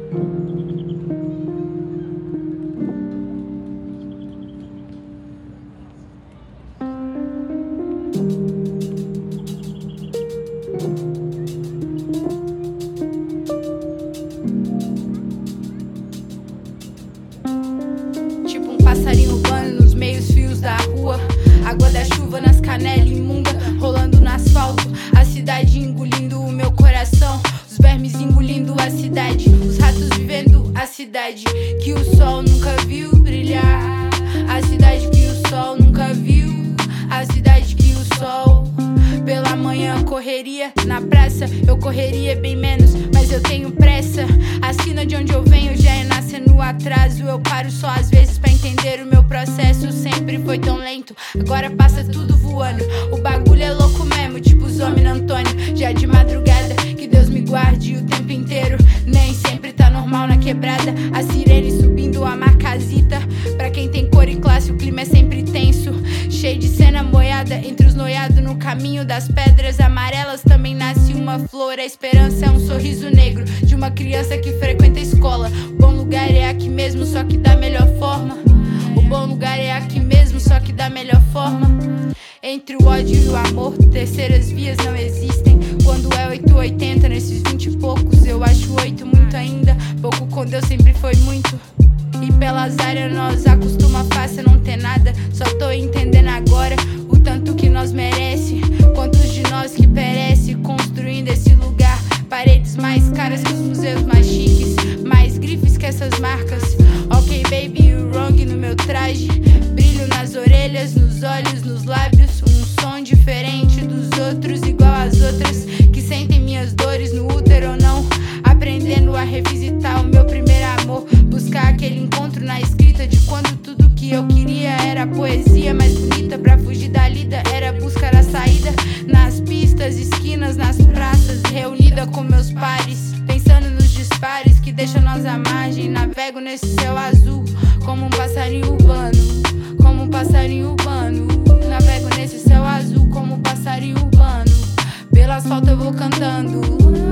Tipo um passarinho urbano nos meios fios da rua. Água da chuva nas canelas imunda, rolando no asfalto. A cidade engolindo o meu coração. Os vermes engolindo a cidade. Os ratos vivendo a cidade que o sol nunca viu brilhar. A cidade que o sol nunca viu. A cidade que o sol. Pela manhã correria na praça. Eu correria bem menos, mas eu tenho pressa. A esquina de onde eu venho já é nascendo no atraso. Eu paro só às vezes pra entender o meu processo. Sempre foi tão lento, agora passa tudo voando. O bagulho é louco mesmo, tipo os homens no Antônio. Já de madrugada, que Deus me guarde o tempo inteiro. Nem sempre tá normal na quebrada. A sirene subindo a marcasita. Pra quem tem cor e classe, o clima é sempre tenso. Cheio de cena moiada entre os noiados. No caminho das pedras amarelas também nasce uma flor. A esperança é um sorriso negro de uma criança que frequenta a escola. O bom lugar é aqui mesmo, só que da melhor forma. O bom lugar é aqui mesmo, só que da melhor forma. Entre o ódio e o amor, terceiras vias não existem. Quando é 880 nesses 20 e poucos, eu acho 8 muito ainda. Pouco com Deus sempre foi muito. E pelas áreas nós acostuma fácil não ter nada. Só tô entendendo agora o tanto que nós merece. Quantos de nós que perece construindo esse lugar. Paredes mais caras que os museus mais chiques. Mais grifes que essas marcas. Ok baby, you wrong no meu traje. Brilho nas orelhas, nos olhos, nos lábios. Um som diferente dos outros, igual às outras que sentem minhas dores no útero ou não. Aprendendo a revisitar o meu primeiro amor. Buscar aquele encontro na escrita de quando tudo que eu queria era poesia mais bonita. Pra fugir da lida era buscar a saída. Nas pistas, esquinas, nas praças. Reunida com meus pares, pensando nos dispares que deixam nós à margem. Navego nesse céu azul como um passarinho urbano. Como um passarinho urbano. Navego nesse céu azul como um passarinho urbano. Pelo asfalto eu vou cantando.